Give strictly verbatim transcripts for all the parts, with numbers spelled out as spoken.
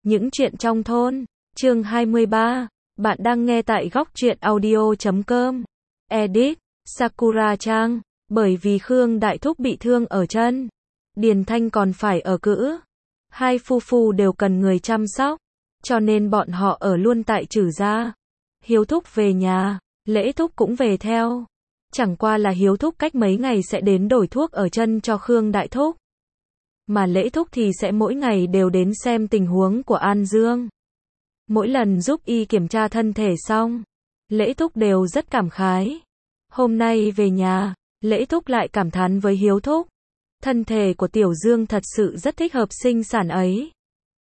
Những chuyện trong thôn, chương hai mươi ba, bạn đang nghe tại góc truyện audio chấm com. Edit, Sakura Trang, bởi vì Khương Đại Thúc bị thương ở chân, Điền Thanh còn phải ở cữ. Hai phu phu đều cần người chăm sóc, cho nên bọn họ ở luôn tại Trử gia. Hiếu Thúc về nhà, Lễ Thúc cũng về theo. Chẳng qua là Hiếu Thúc cách mấy ngày sẽ đến đổi thuốc ở chân cho Khương Đại Thúc. Mà Lễ Thúc thì sẽ mỗi ngày đều đến xem tình huống của An Dương. Mỗi lần giúp y kiểm tra thân thể xong, Lễ Thúc đều rất cảm khái. Hôm nay về nhà, Lễ Thúc lại cảm thán với Hiếu Thúc. Thân thể của Tiểu Dương thật sự rất thích hợp sinh sản ấy.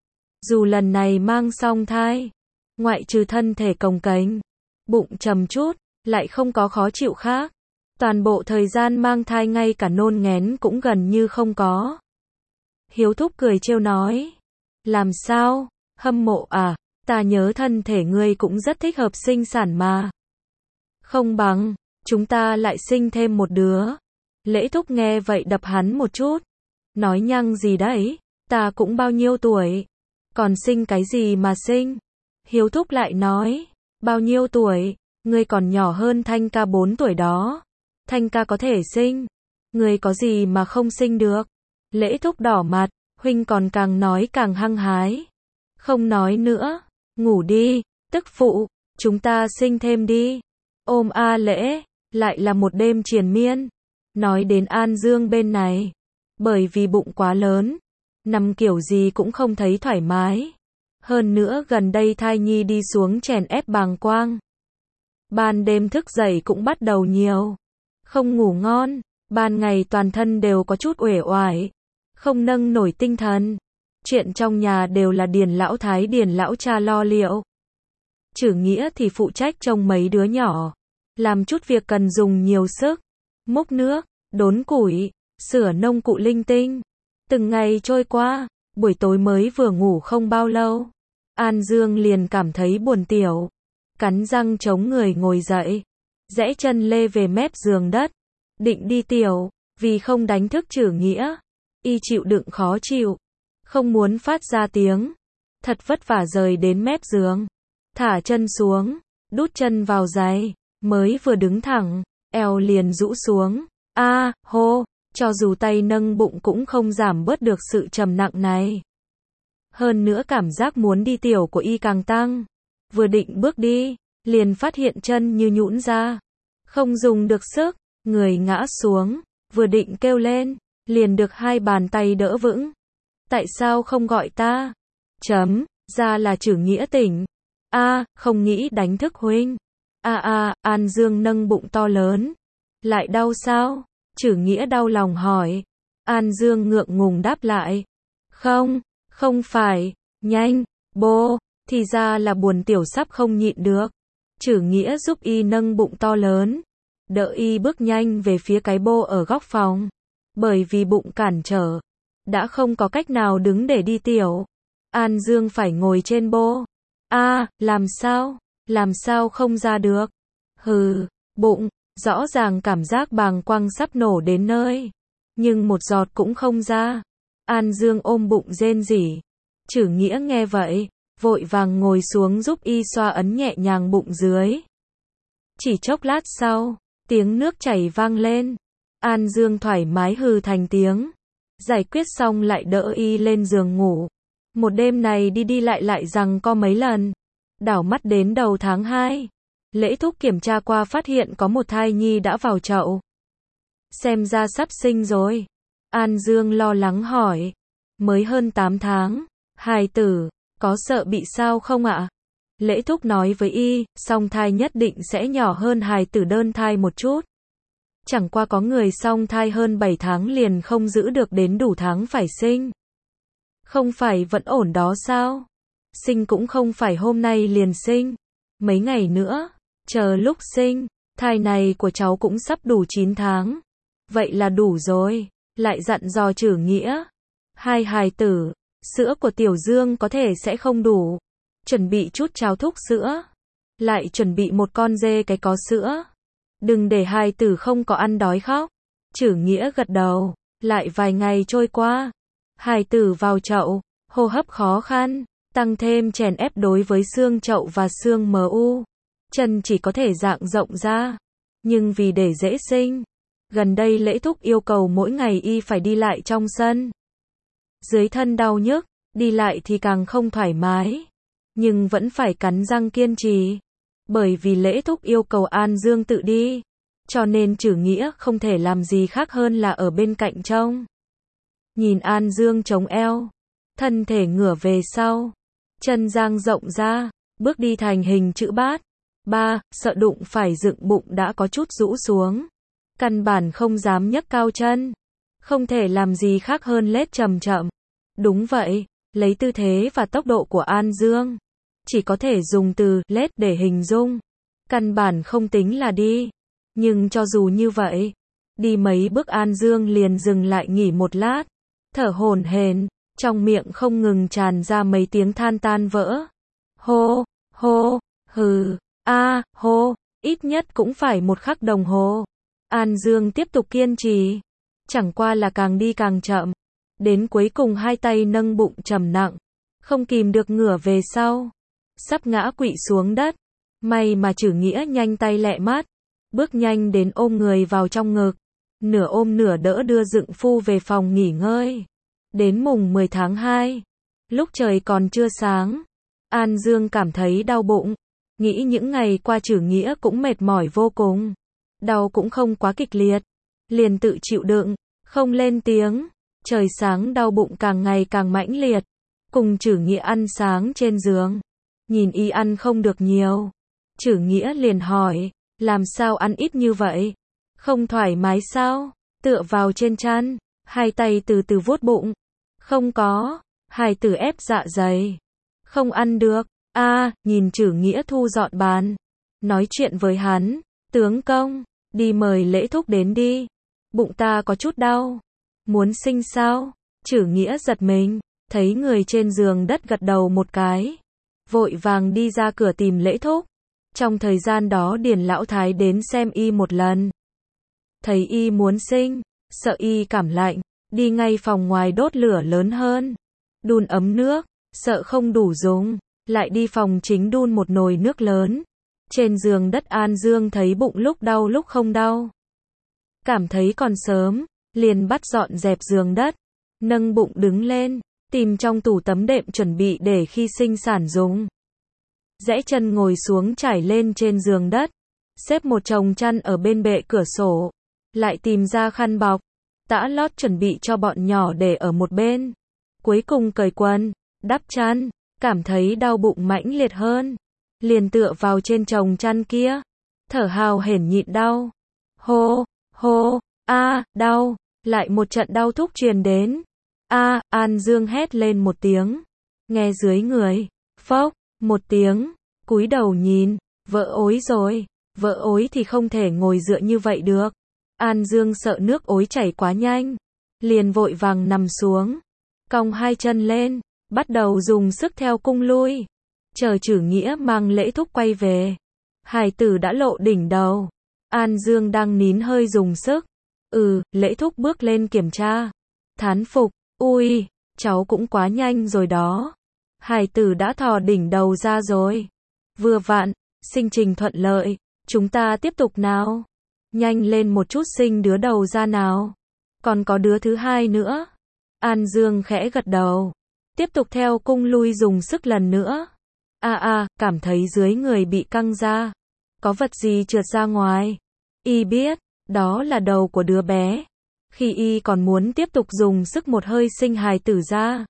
Dù lần này mang song thai, ngoại trừ thân thể cồng kềnh, bụng trầm chút, lại không có khó chịu khác. Toàn bộ thời gian mang thai ngay cả nôn nghén cũng gần như không có. Hiếu Thúc cười trêu nói. Làm sao, hâm mộ à, ta nhớ thân thể ngươi cũng rất thích hợp sinh sản mà. Không bằng, chúng ta lại sinh thêm một đứa. Lễ Thúc nghe vậy đập hắn một chút. Nói nhăng gì đấy, ta cũng bao nhiêu tuổi. Còn sinh cái gì mà sinh? Hiếu Thúc lại nói, bao nhiêu tuổi, ngươi còn nhỏ hơn Thanh ca bốn tuổi đó. Thanh ca có thể sinh, ngươi có gì mà không sinh được? Lễ Thúc đỏ mặt, huynh còn càng nói càng hăng hái. Không nói nữa, ngủ đi, tức phụ, chúng ta sinh thêm đi. Ôm A Lễ, lại là một đêm triền miên. Nói đến An Dương bên này, bởi vì bụng quá lớn, nằm kiểu gì cũng không thấy thoải mái. Hơn nữa gần đây thai nhi đi xuống chèn ép bàng quang. Ban đêm thức dậy cũng bắt đầu nhiều. Không ngủ ngon, ban ngày toàn thân đều có chút uể oải, không nâng nổi tinh thần. Chuyện trong nhà đều là Điền lão thái Điền lão cha lo liệu. Trử Nghĩa thì phụ trách trông mấy đứa nhỏ, làm chút việc cần dùng nhiều sức, múc nước, đốn củi, sửa nông cụ linh tinh. Từng ngày trôi qua, buổi tối mới vừa ngủ không bao lâu, An Dương liền cảm thấy buồn tiểu, cắn răng chống người ngồi dậy, rẽ chân lê về mép giường đất, định đi tiểu, vì không đánh thức Trử Nghĩa, y chịu đựng khó chịu, không muốn phát ra tiếng, thật vất vả rời đến mép giường, thả chân xuống, đút chân vào giày, mới vừa đứng thẳng, eo liền rũ xuống, a, à, hô, cho dù tay nâng bụng cũng không giảm bớt được sự trầm nặng này. Hơn nữa cảm giác muốn đi tiểu của y càng tăng, vừa định bước đi, liền phát hiện chân như nhũn ra, không dùng được sức, người ngã xuống, vừa định kêu lên, liền được hai bàn tay đỡ vững. Tại sao không gọi ta? Chấm, ra là Trử Nghĩa tỉnh. A, à, không nghĩ đánh thức huynh. A à, a, à, An Dương nâng bụng to lớn. Lại đau sao? Trử Nghĩa đau lòng hỏi. An Dương ngượng ngùng đáp lại. Không, không phải, nhanh, bô, thì ra là buồn tiểu sắp không nhịn được. Trử Nghĩa giúp y nâng bụng to lớn, đỡ y bước nhanh về phía cái bô ở góc phòng. Bởi vì bụng cản trở, đã không có cách nào đứng để đi tiểu. An Dương phải ngồi trên bô. A, à, làm sao? Làm sao không ra được? Hừ, bụng, rõ ràng cảm giác bàng quang sắp nổ đến nơi, nhưng một giọt cũng không ra. An Dương ôm bụng rên rỉ. Trử Nghĩa nghe vậy, vội vàng ngồi xuống giúp y xoa ấn nhẹ nhàng bụng dưới. Chỉ chốc lát sau, tiếng nước chảy vang lên. An Dương thoải mái hừ thành tiếng. Giải quyết xong lại đỡ y lên giường ngủ. Một đêm này đi đi lại lại rằng có mấy lần. Đảo mắt đến đầu tháng hai. Lễ Thúc kiểm tra qua phát hiện có một thai nhi đã vào chậu. Xem ra sắp sinh rồi. An Dương lo lắng hỏi. Mới hơn tám tháng. Hài tử, có sợ bị sao không ạ? Lễ Thúc nói với y, song thai nhất định sẽ nhỏ hơn hài tử đơn thai một chút. Chẳng qua có người song thai hơn bảy tháng liền không giữ được đến đủ tháng phải sinh. Không phải vẫn ổn đó sao? Sinh cũng không phải hôm nay liền sinh. Mấy ngày nữa, chờ lúc sinh, thai này của cháu cũng sắp đủ chín tháng. Vậy là đủ rồi, lại dặn dò Trử Nghĩa. Hai hài tử, sữa của Tiểu Dương có thể sẽ không đủ. Chuẩn bị chút cháo thúc sữa. Lại chuẩn bị một con dê cái có sữa. Đừng để hài tử không có ăn đói khóc. Trử Nghĩa gật đầu. Lại vài ngày trôi qua. Hài tử vào chậu, hô hấp khó khăn, tăng thêm chèn ép đối với xương chậu và xương em u. Chân chỉ có thể dang rộng ra, nhưng vì để dễ sinh, gần đây Lễ Thúc yêu cầu mỗi ngày y phải đi lại trong sân. Dưới thân đau nhức, đi lại thì càng không thoải mái, nhưng vẫn phải cắn răng kiên trì. Bởi vì Lễ Thúc yêu cầu An Dương tự đi, cho nên Trử Nghĩa không thể làm gì khác hơn là ở bên cạnh trông. Nhìn An Dương chống eo, thân thể ngửa về sau, chân dang rộng ra, bước đi thành hình chữ bát. Ba, sợ đụng phải dựng bụng đã có chút rũ xuống. Căn bản không dám nhấc cao chân. Không thể làm gì khác hơn lết chậm chậm. Đúng vậy, lấy tư thế và tốc độ của An Dương, chỉ có thể dùng từ lết để hình dung. Căn bản không tính là đi. Nhưng cho dù như vậy, đi mấy bước An Dương liền dừng lại nghỉ một lát, thở hổn hển, trong miệng không ngừng tràn ra mấy tiếng than tan vỡ. Hô, hô, hừ, a, hô, ít nhất cũng phải một khắc đồng hồ. An Dương tiếp tục kiên trì, chẳng qua là càng đi càng chậm, đến cuối cùng hai tay nâng bụng trầm nặng, không kìm được ngửa về sau, sắp ngã quỵ xuống đất. May mà Trử Nghĩa nhanh tay lẹ mắt, bước nhanh đến ôm người vào trong ngực, nửa ôm nửa đỡ đưa Dượng Phu về phòng nghỉ ngơi. Đến mùng mười tháng hai, lúc trời còn chưa sáng, An Dương cảm thấy đau bụng, nghĩ những ngày qua Trử Nghĩa cũng mệt mỏi vô cùng, đau cũng không quá kịch liệt, liền tự chịu đựng, không lên tiếng. Trời sáng đau bụng càng ngày càng mãnh liệt, cùng Trử Nghĩa ăn sáng trên giường, nhìn y ăn không được nhiều, Trử Nghĩa liền hỏi, làm sao ăn ít như vậy? Không thoải mái sao? Tựa vào trên chăn, hai tay từ từ vuốt bụng. Không có, hài tử ép dạ dày. Không ăn được. A, à, nhìn Trử Nghĩa thu dọn bàn, nói chuyện với hắn, tướng công, đi mời Lễ Thúc đến đi. Bụng ta có chút đau. Muốn sinh sao? Trử Nghĩa giật mình, thấy người trên giường đất gật đầu một cái, vội vàng đi ra cửa tìm Lễ Thúc. Trong thời gian đó Điền Lão Thái đến xem y một lần. Thấy y muốn sinh, sợ y cảm lạnh, đi ngay phòng ngoài đốt lửa lớn hơn, đun ấm nước, sợ không đủ dùng, lại đi phòng chính đun một nồi nước lớn. Trên giường đất An Dương thấy bụng lúc đau lúc không đau, cảm thấy còn sớm, liền bắt dọn dẹp giường đất, nâng bụng đứng lên, tìm trong tủ tấm đệm chuẩn bị để khi sinh sản dùng. Rẽ chân ngồi xuống trải lên trên giường đất, xếp một chồng chăn ở bên bệ cửa sổ, lại tìm ra khăn bọc, tã lót chuẩn bị cho bọn nhỏ để ở một bên. Cuối cùng cởi quần, đắp chăn, cảm thấy đau bụng mãnh liệt hơn, liền tựa vào trên chồng chăn kia, thở hào hển nhịn đau. Hô, hô, a, đau, lại một trận đau thúc truyền đến. A, An Dương hét lên một tiếng, nghe dưới người, phốc, một tiếng, cúi đầu nhìn, vỡ ối rồi, vỡ ối thì không thể ngồi dựa như vậy được. An Dương sợ nước ối chảy quá nhanh, liền vội vàng nằm xuống, cong hai chân lên, bắt đầu dùng sức theo cung lui. Chờ Trử Nghĩa mang Lễ Thúc quay về, hài tử đã lộ đỉnh đầu. An Dương đang nín hơi dùng sức. Ừ, Lễ Thúc bước lên kiểm tra, thán phục, ui, cháu cũng quá nhanh rồi đó. Hài tử đã thò đỉnh đầu ra rồi. Vừa vặn, sinh trình thuận lợi, chúng ta tiếp tục nào. Nhanh lên một chút sinh đứa đầu ra nào. Còn có đứa thứ hai nữa. An Dương khẽ gật đầu, tiếp tục theo cung lui dùng sức lần nữa. A a, cảm thấy dưới người bị căng ra, có vật gì trượt ra ngoài. Y biết, đó là đầu của đứa bé. Khi y còn muốn tiếp tục dùng sức một hơi sinh hài tử ra,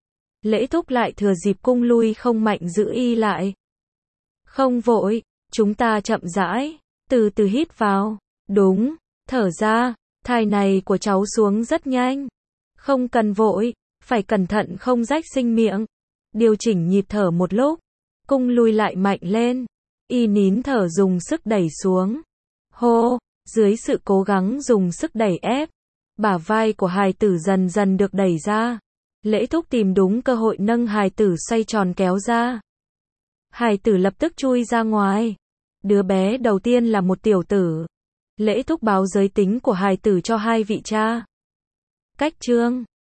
Lễ Thúc lại thừa dịp cung lui không mạnh giữ y lại. Không vội, chúng ta chậm rãi, từ từ hít vào, đúng, thở ra, thai này của cháu xuống rất nhanh. Không cần vội, phải cẩn thận không rách sinh miệng. Điều chỉnh nhịp thở một lúc, cung lui lại mạnh lên, y nín thở dùng sức đẩy xuống. Hô, dưới sự cố gắng dùng sức đẩy ép, bả vai của hài tử dần dần được đẩy ra. Lễ Thúc tìm đúng cơ hội nâng hài tử xoay tròn kéo ra. Hài tử lập tức chui ra ngoài. Đứa bé đầu tiên là một tiểu tử. Lễ Thúc báo giới tính của hài tử cho hai vị cha. Cách chương